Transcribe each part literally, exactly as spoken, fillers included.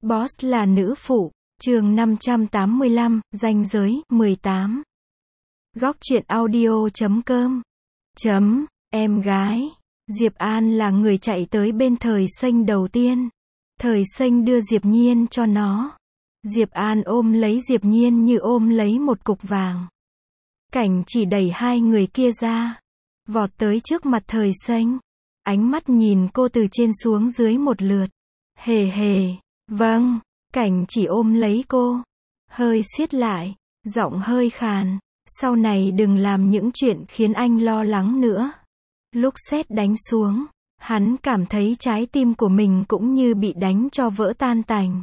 Boss là nữ phụ, chương năm trăm tám mươi lăm, ranh giới, mười tám. Góc truyện audio chấm com. Chấm, em gái. Diệp An là người chạy tới bên Thời Xanh đầu tiên. Thời Xanh đưa Diệp Nhiên cho nó. Diệp An ôm lấy Diệp Nhiên như ôm lấy một cục vàng. Cảnh chỉ đẩy hai người kia ra. Vọt tới trước mặt Thời Xanh. Ánh mắt nhìn cô từ trên xuống dưới một lượt. Hề hề, vâng. Cảnh chỉ ôm lấy cô. Hơi siết lại. Giọng hơi khàn. Sau này đừng làm những chuyện khiến anh lo lắng nữa. Lúc sét đánh xuống, hắn cảm thấy trái tim của mình cũng như bị đánh cho vỡ tan tành.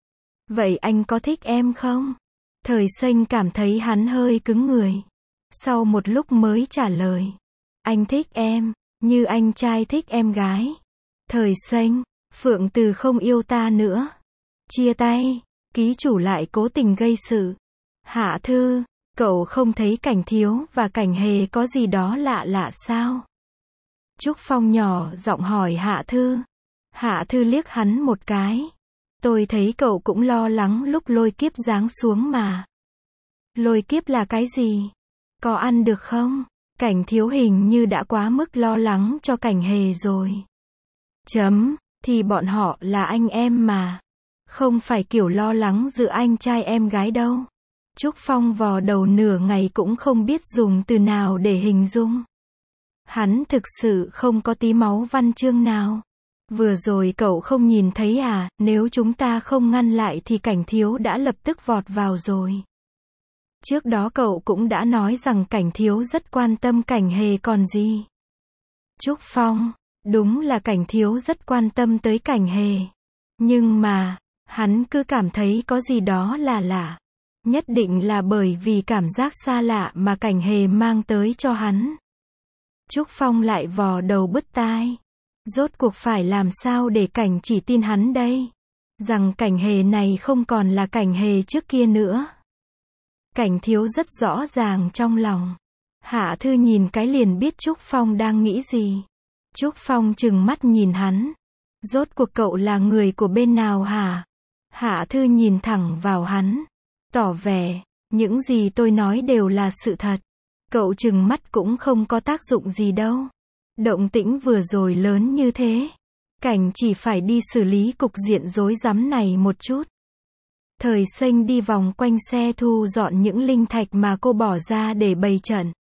Vậy anh có thích em không? Thời Xanh cảm thấy hắn hơi cứng người. Sau một lúc mới trả lời. Anh thích em, như anh trai thích em gái. Thời Xanh, Phượng Từ không yêu ta nữa. Chia tay, ký chủ lại cố tình gây sự. Hạ Thư, cậu không thấy Cảnh Thiếu và Cảnh Hề có gì đó lạ lạ sao? Trúc Phong nhỏ giọng hỏi Hạ Thư. Hạ Thư liếc hắn một cái. Tôi thấy cậu cũng lo lắng lúc lôi kiếp giáng xuống mà. Lôi kiếp là cái gì? Có ăn được không? Cảnh Thiếu hình như đã quá mức lo lắng cho Cảnh Hề rồi. Chấm, thì bọn họ là anh em mà. Không phải kiểu lo lắng giữa anh trai em gái đâu. Trúc Phong vò đầu nửa ngày cũng không biết dùng từ nào để hình dung. Hắn thực sự không có tí máu văn chương nào. Vừa rồi cậu không nhìn thấy à, nếu chúng ta không ngăn lại thì Cảnh Thiếu đã lập tức vọt vào rồi. Trước đó cậu cũng đã nói rằng Cảnh Thiếu rất quan tâm Cảnh Hề còn gì. Trúc Phong, đúng là Cảnh Thiếu rất quan tâm tới Cảnh Hề. Nhưng mà, hắn cứ cảm thấy có gì đó là lạ. Nhất định là bởi vì cảm giác xa lạ mà Cảnh Hề mang tới cho hắn. Trúc Phong lại vò đầu bứt tai. Rốt cuộc phải làm sao để Cảnh chỉ tin hắn đây? Rằng Cảnh Hề này không còn là Cảnh Hề trước kia nữa. Cảnh Thiếu rất rõ ràng trong lòng. Hạ Thư nhìn cái liền biết Trúc Phong đang nghĩ gì. Trúc Phong trừng mắt nhìn hắn. Rốt cuộc cậu là người của bên nào hả? Hạ Thư nhìn thẳng vào hắn. Tỏ vẻ, những gì tôi nói đều là sự thật. Cậu trừng mắt cũng không có tác dụng gì đâu. Động tĩnh vừa rồi lớn như thế. Cảnh chỉ phải đi xử lý cục diện rối rắm này một chút. Thời Xanh đi vòng quanh xe thu dọn những linh thạch mà cô bỏ ra để bày trận.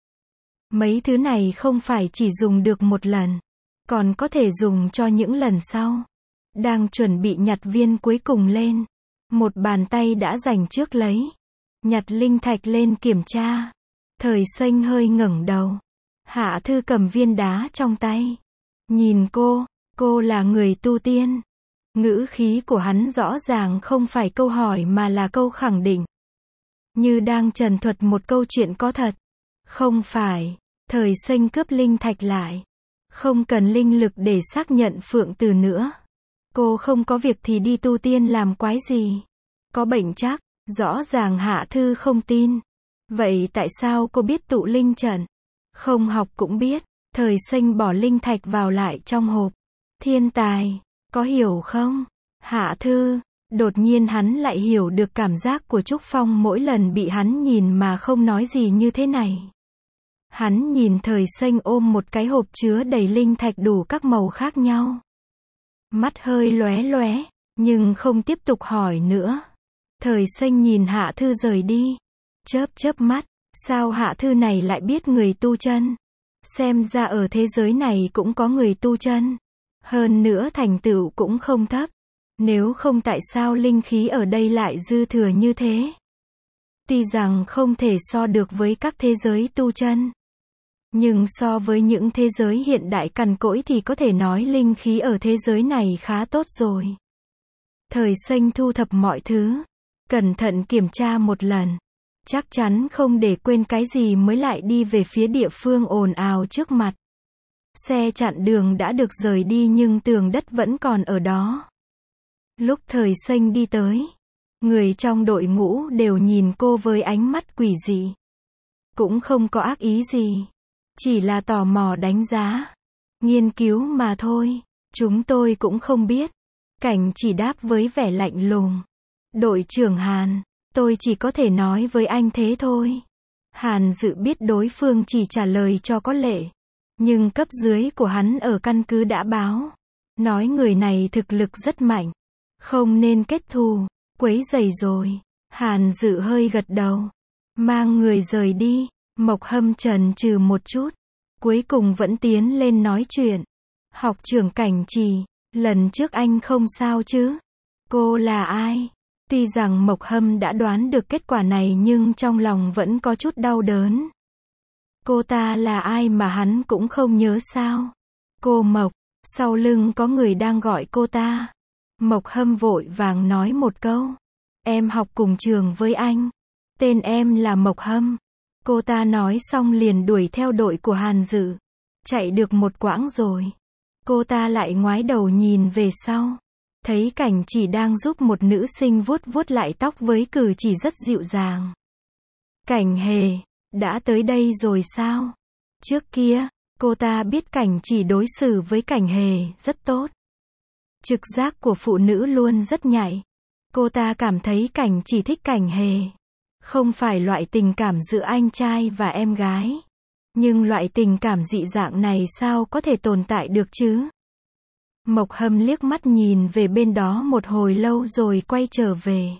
Mấy thứ này không phải chỉ dùng được một lần. Còn có thể dùng cho những lần sau. Đang chuẩn bị nhặt viên cuối cùng lên. Một bàn tay đã giành trước lấy. Nhặt linh thạch lên kiểm tra. Thời Xanh hơi ngẩng đầu. Hạ Thư cầm viên đá trong tay. Nhìn cô, cô là người tu tiên. Ngữ khí của hắn rõ ràng không phải câu hỏi mà là câu khẳng định. Như đang trần thuật một câu chuyện có thật. Không phải, Thời Xanh cướp linh thạch lại. Không cần linh lực để xác nhận Phượng Từ nữa. Cô không có việc thì đi tu tiên làm quái gì. Có bệnh chắc, rõ ràng Hạ Thư không tin. Vậy tại sao cô biết tụ linh trận? Không học cũng biết. Thời Xanh bỏ linh thạch vào lại trong hộp. Thiên tài, có hiểu không? Hạ Thư, đột nhiên hắn lại hiểu được cảm giác của Trúc Phong mỗi lần bị hắn nhìn mà không nói gì như thế này. Hắn nhìn Thời Xanh ôm một cái hộp chứa đầy linh thạch đủ các màu khác nhau. Mắt hơi lóe lóe, nhưng không tiếp tục hỏi nữa. Thời Xanh nhìn Hạ Thư rời đi. Chớp chớp mắt, sao Hạ Thư này lại biết người tu chân? Xem ra ở thế giới này cũng có người tu chân. Hơn nữa thành tựu cũng không thấp. Nếu không tại sao linh khí ở đây lại dư thừa như thế? Tuy rằng không thể so được với các thế giới tu chân. Nhưng so với những thế giới hiện đại cằn cỗi thì có thể nói linh khí ở thế giới này khá tốt rồi. Thời Xanh thu thập mọi thứ. Cẩn thận kiểm tra một lần. Chắc chắn không để quên cái gì mới lại đi về phía địa phương ồn ào trước mặt. Xe chặn đường đã được rời đi nhưng tường đất vẫn còn ở đó. Lúc Thời Xanh đi tới, người trong đội ngũ đều nhìn cô với ánh mắt quỷ dị. Cũng không có ác ý gì. Chỉ là tò mò đánh giá. Nghiên cứu mà thôi. Chúng tôi cũng không biết. Cảnh chỉ đáp với vẻ lạnh lùng. Đội trưởng Hàn, tôi chỉ có thể nói với anh thế thôi. Hàn Dự biết đối phương chỉ trả lời cho có lệ. Nhưng cấp dưới của hắn ở căn cứ đã báo. Nói người này thực lực rất mạnh. Không nên kết thù, quấy rầy rồi. Hàn Dự hơi gật đầu. Mang người rời đi. Mộc Hâm chần chừ một chút. Cuối cùng vẫn tiến lên nói chuyện. Học trưởng Cảnh Trì, lần trước anh không sao chứ? Cô là ai? Tuy rằng Mộc Hâm đã đoán được kết quả này nhưng trong lòng vẫn có chút đau đớn. Cô ta là ai mà hắn cũng không nhớ sao? Cô Mộc, sau lưng có người đang gọi cô ta. Mộc Hâm vội vàng nói một câu. Em học cùng trường với anh. Tên em là Mộc Hâm. Cô ta nói xong liền đuổi theo đội của Hàn Dự. Chạy được một quãng rồi. Cô ta lại ngoái đầu nhìn về sau. Thấy Cảnh Chỉ đang giúp một nữ sinh vuốt vuốt lại tóc với cử chỉ rất dịu dàng. Cảnh Hề, đã tới đây rồi sao? Trước kia, cô ta biết Cảnh Chỉ đối xử với Cảnh Hề rất tốt. Trực giác của phụ nữ luôn rất nhạy. Cô ta cảm thấy Cảnh Chỉ thích Cảnh Hề. Không phải loại tình cảm giữa anh trai và em gái. Nhưng loại tình cảm dị dạng này sao có thể tồn tại được chứ? Mộc Hâm liếc mắt nhìn về bên đó một hồi lâu rồi quay trở về.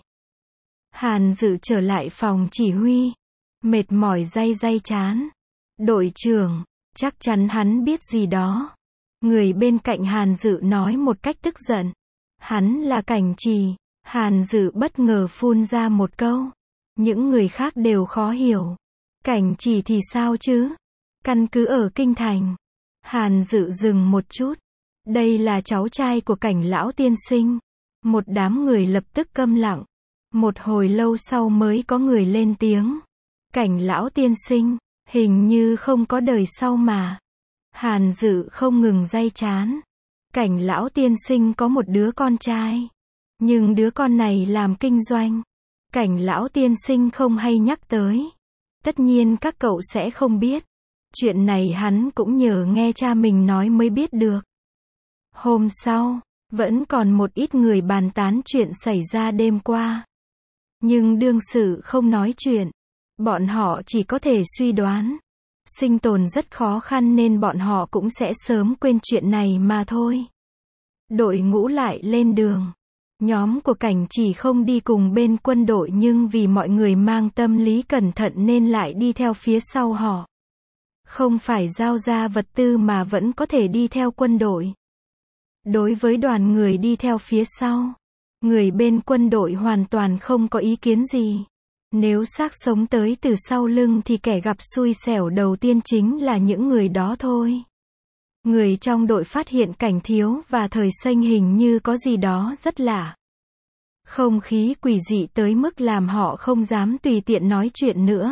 Hàn Dự trở lại phòng chỉ huy. Mệt mỏi day day chán. Đội trưởng, chắc chắn hắn biết gì đó. Người bên cạnh Hàn Dự nói một cách tức giận. Hắn là Cảnh Trì. Hàn Dự bất ngờ phun ra một câu. Những người khác đều khó hiểu. Cảnh Trì thì sao chứ? Căn cứ ở Kinh Thành. Hàn Dự dừng một chút. Đây là cháu trai của Cảnh lão tiên sinh. Một đám người lập tức câm lặng. Một hồi lâu sau mới có người lên tiếng. Cảnh lão tiên sinh, hình như không có đời sau mà. Hàn Dự không ngừng day chán. Cảnh lão tiên sinh có một đứa con trai. Nhưng đứa con này làm kinh doanh. Cảnh lão tiên sinh không hay nhắc tới. Tất nhiên các cậu sẽ không biết. Chuyện này hắn cũng nhờ nghe cha mình nói mới biết được. Hôm sau, vẫn còn một ít người bàn tán chuyện xảy ra đêm qua. Nhưng đương sự không nói chuyện. Bọn họ chỉ có thể suy đoán. Sinh tồn rất khó khăn nên bọn họ cũng sẽ sớm quên chuyện này mà thôi. Đội ngũ lại lên đường. Nhóm của Cảnh Chỉ không đi cùng bên quân đội nhưng vì mọi người mang tâm lý cẩn thận nên lại đi theo phía sau họ. Không phải giao ra vật tư mà vẫn có thể đi theo quân đội. Đối với đoàn người đi theo phía sau, người bên quân đội hoàn toàn không có ý kiến gì. Nếu xác sống tới từ sau lưng thì kẻ gặp xui xẻo đầu tiên chính là những người đó thôi. Người trong đội phát hiện Cảnh Thiếu và Thời Xanh hình như có gì đó rất lạ. Không khí quỷ dị tới mức làm họ không dám tùy tiện nói chuyện nữa.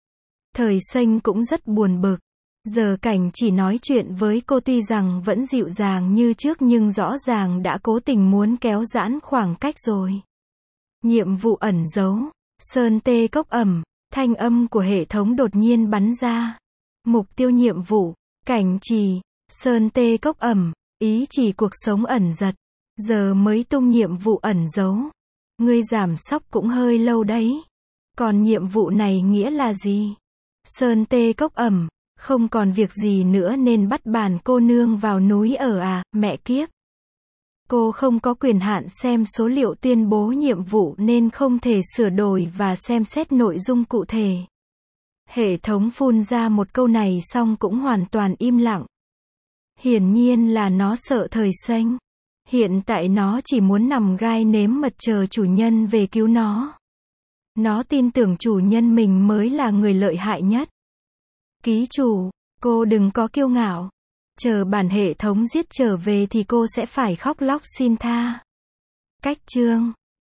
Thời Xanh cũng rất buồn bực. Giờ Cảnh Chỉ nói chuyện với cô tuy rằng vẫn dịu dàng như trước nhưng rõ ràng đã cố tình muốn kéo giãn khoảng cách rồi. Nhiệm vụ ẩn giấu. Sơn tê cốc ẩm. Thanh âm của hệ thống đột nhiên bắn ra. Mục tiêu nhiệm vụ. Cảnh Chỉ. Sơn tê cốc ẩm. Ý chỉ cuộc sống ẩn giật. Giờ mới tung nhiệm vụ ẩn giấu. Ngươi giảm sóc cũng hơi lâu đấy. Còn nhiệm vụ này nghĩa là gì? Sơn tê cốc ẩm. Không còn việc gì nữa nên bắt bản cô nương vào núi ở à, mẹ kiếp. Cô không có quyền hạn xem số liệu tuyên bố nhiệm vụ nên không thể sửa đổi và xem xét nội dung cụ thể. Hệ thống phun ra một câu này xong cũng hoàn toàn im lặng. Hiển nhiên là nó sợ Thời Xanh. Hiện tại nó chỉ muốn nằm gai nếm mật chờ chủ nhân về cứu nó. Nó tin tưởng chủ nhân mình mới là người lợi hại nhất. Ký chủ, cô đừng có kiêu ngạo. Chờ bản hệ thống giết trở về thì cô sẽ phải khóc lóc xin tha. Cách chương